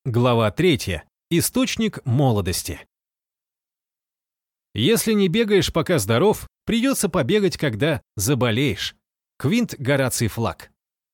Глава 3. Источник молодости. Если не бегаешь, пока здоров, придется побегать, когда заболеешь. Квинт Гораций Флаг.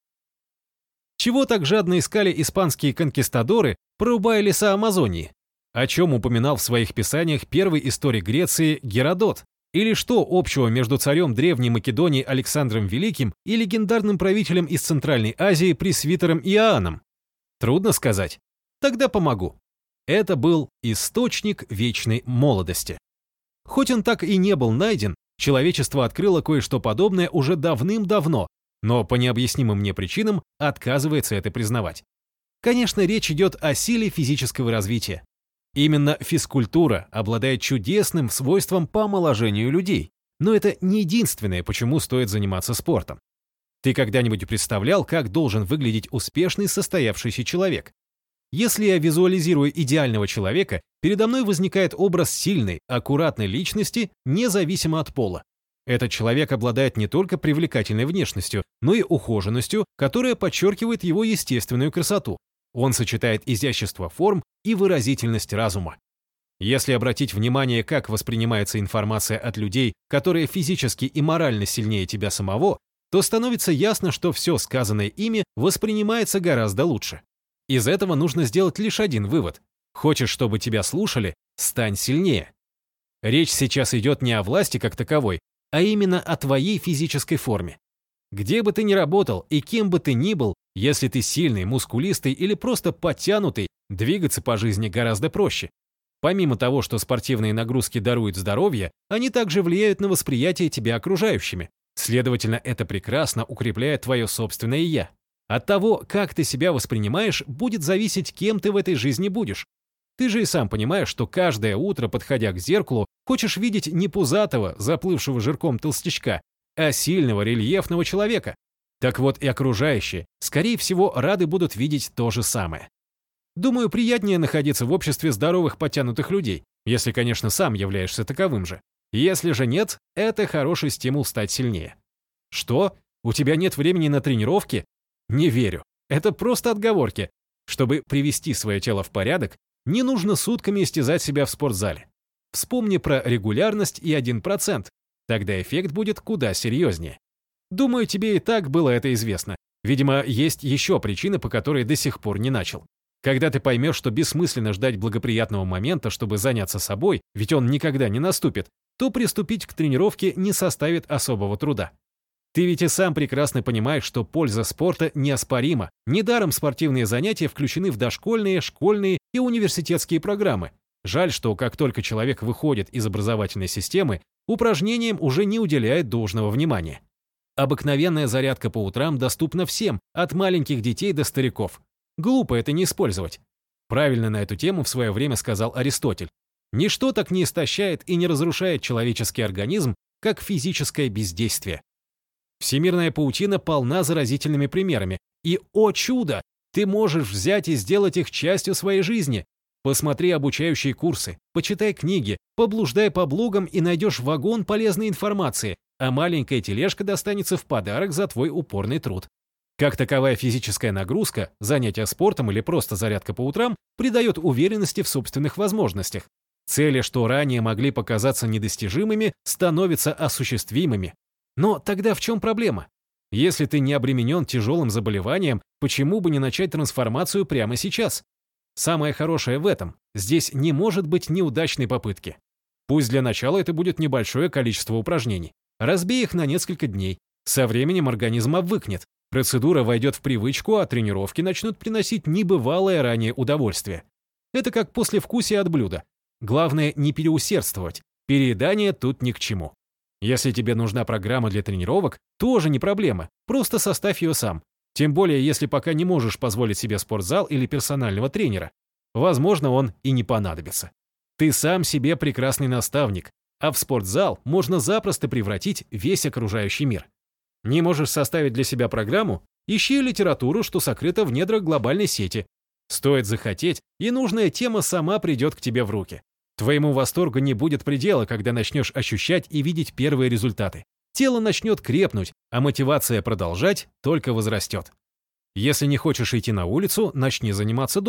Чего так жадно искали испанские конкистадоры, прорубая леса Амазонии? О чем упоминал в своих писаниях первый историк Греции Геродот? Или что общего между царем Древней Македонии Александром Великим и легендарным правителем из Центральной Азии пресвитером Иоанном? Трудно сказать. Тогда помогу. Это был источник вечной молодости. Хоть он так и не был найден, человечество открыло кое-что подобное уже давным-давно, но по необъяснимым мне причинам отказывается это признавать. Конечно, речь идет о силе физического развития. Именно физкультура обладает чудесным свойством по омоложению людей, но это не единственное, почему стоит заниматься спортом. Ты когда-нибудь представлял, как должен выглядеть успешный состоявшийся человек? Если я визуализирую идеального человека, передо мной возникает образ сильной, аккуратной личности, независимо от пола. Этот человек обладает не только привлекательной внешностью, но и ухоженностью, которая подчеркивает его естественную красоту. Он сочетает изящество форм и выразительность разума. Если обратить внимание, как воспринимается информация от людей, которые физически и морально сильнее тебя самого, то становится ясно, что все сказанное ими воспринимается гораздо лучше. Из этого нужно сделать лишь один вывод. Хочешь, чтобы тебя слушали? Стань сильнее. Речь сейчас идет не о власти как таковой, а именно о твоей физической форме. Где бы ты ни работал и кем бы ты ни был, если ты сильный, мускулистый или просто подтянутый, двигаться по жизни гораздо проще. Помимо того, что спортивные нагрузки даруют здоровье, они также влияют на восприятие тебя окружающими. Следовательно, это прекрасно укрепляет твое собственное «я». От того, как ты себя воспринимаешь, будет зависеть, кем ты в этой жизни будешь. Ты же и сам понимаешь, что каждое утро, подходя к зеркалу, хочешь видеть не пузатого, заплывшего жирком толстячка, а сильного, рельефного человека. Так вот и окружающие, скорее всего, рады будут видеть то же самое. Думаю, приятнее находиться в обществе здоровых, подтянутых людей, если, конечно, сам являешься таковым же. Если же нет, это хороший стимул стать сильнее. Что? У тебя нет времени на тренировки? Не верю. Это просто отговорки. Чтобы привести свое тело в порядок, не нужно сутками истязать себя в спортзале. Вспомни про регулярность и 1%. Тогда эффект будет куда серьезнее. Думаю, тебе и так было это известно. Видимо, есть еще причины, по которой до сих пор не начал. Когда ты поймешь, что бессмысленно ждать благоприятного момента, чтобы заняться собой, ведь он никогда не наступит, то приступить к тренировке не составит особого труда. Ты ведь и сам прекрасно понимаешь, что польза спорта неоспорима. Недаром спортивные занятия включены в дошкольные, школьные и университетские программы. Жаль, что как только человек выходит из образовательной системы, упражнениям уже не уделяет должного внимания. Обыкновенная зарядка по утрам доступна всем, от маленьких детей до стариков. Глупо это не использовать. Правильно на эту тему в свое время сказал Аристотель. Ничто так не истощает и не разрушает человеческий организм, как физическое бездействие. Всемирная паутина полна заразительными примерами. И, о чудо, ты можешь взять и сделать их частью своей жизни. Посмотри обучающие курсы, почитай книги, поблуждай по блогам и найдешь вагон полезной информации, а маленькая тележка достанется в подарок за твой упорный труд. Как таковая физическая нагрузка, занятие спортом или просто зарядка по утрам придает уверенности в собственных возможностях. Цели, что ранее могли показаться недостижимыми, становятся осуществимыми. Но тогда в чем проблема? Если ты не обременен тяжелым заболеванием, почему бы не начать трансформацию прямо сейчас? Самое хорошее в этом – здесь не может быть неудачной попытки. Пусть для начала это будет небольшое количество упражнений. Разбей их на несколько дней. Со временем организм обвыкнет. Процедура войдет в привычку, а тренировки начнут приносить небывалое ранее удовольствие. Это как послевкусие от блюда. Главное не переусердствовать. Переедание тут ни к чему. Если тебе нужна программа для тренировок, тоже не проблема, просто составь ее сам. Тем более, если пока не можешь позволить себе спортзал или персонального тренера. Возможно, он и не понадобится. Ты сам себе прекрасный наставник, а в спортзал можно запросто превратить весь окружающий мир. Не можешь составить для себя программу? Ищи литературу, что сокрыто в недрах глобальной сети. Стоит захотеть, и нужная тема сама придет к тебе в руки. Твоему восторгу не будет предела, когда начнешь ощущать и видеть первые результаты. Тело начнет крепнуть, а мотивация продолжать только возрастет. Если не хочешь идти на улицу, начни заниматься дома.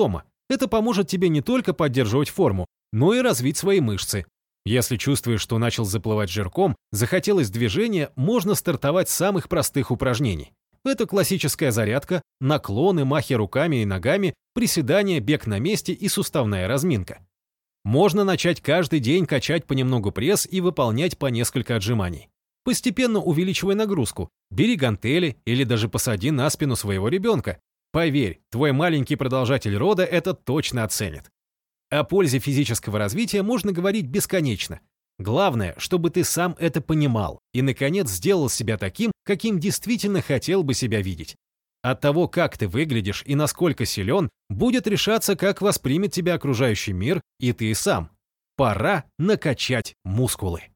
Это поможет тебе не только поддерживать форму, но и развить свои мышцы. Если чувствуешь, что начал заплывать жирком, захотелось движения, можно стартовать с самых простых упражнений. Это классическая зарядка, наклоны, махи руками и ногами, приседания, бег на месте и суставная разминка. Можно начать каждый день качать понемногу пресс и выполнять по несколько отжиманий. Постепенно увеличивай нагрузку, бери гантели или даже посади на спину своего ребенка. Поверь, твой маленький продолжатель рода это точно оценит. О пользе физического развития можно говорить бесконечно. Главное, чтобы ты сам это понимал и, наконец, сделал себя таким, каким действительно хотел бы себя видеть. От того, как ты выглядишь и насколько силен, будет решаться, как воспримет тебя окружающий мир и ты сам. Пора накачать мускулы.